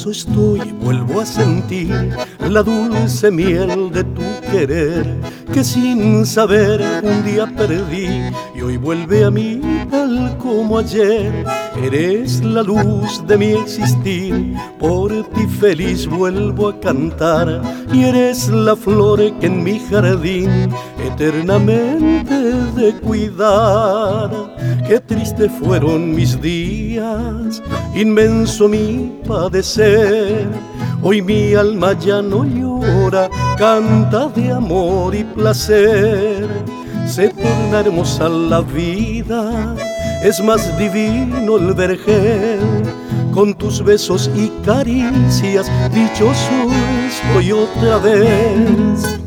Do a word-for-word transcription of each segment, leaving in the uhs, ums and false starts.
dichoso estoy, vuelvo a sentir la dulce miel de tu querer, que sin saber un día perdí y hoy vuelve a mí tal como ayer. Eres la luz de mi existir, por ti feliz vuelvo a cantar, y eres la flor que en mi jardín eternamente he de cuidar. Qué triste fueron mis días, inmenso mi padecer. Hoy mi alma ya no llora, canta de amor y placer. Se torna hermosa la vida, es más divino el vergel. Con tus besos y caricias, dichoso estoy otra vez.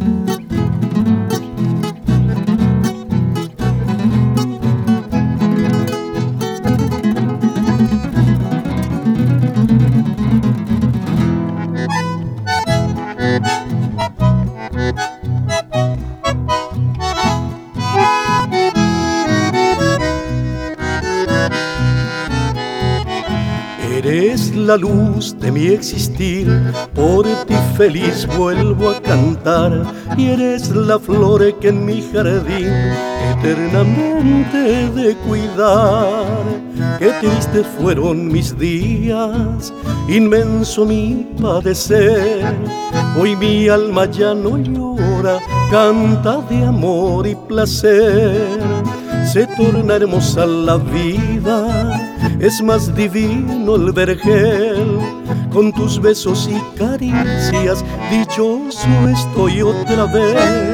Eres la luz de mi existir, por ti feliz vuelvo a cantar, y eres la flor que en mi jardín eternamente he de cuidar. Qué tristes fueron mis días, inmenso mi padecer. Hoy mi alma ya no llora, canta de amor y placer. Se torna hermosa la vida, es más divino el vergel. Con tus besos y caricias, dichoso estoy otra vez.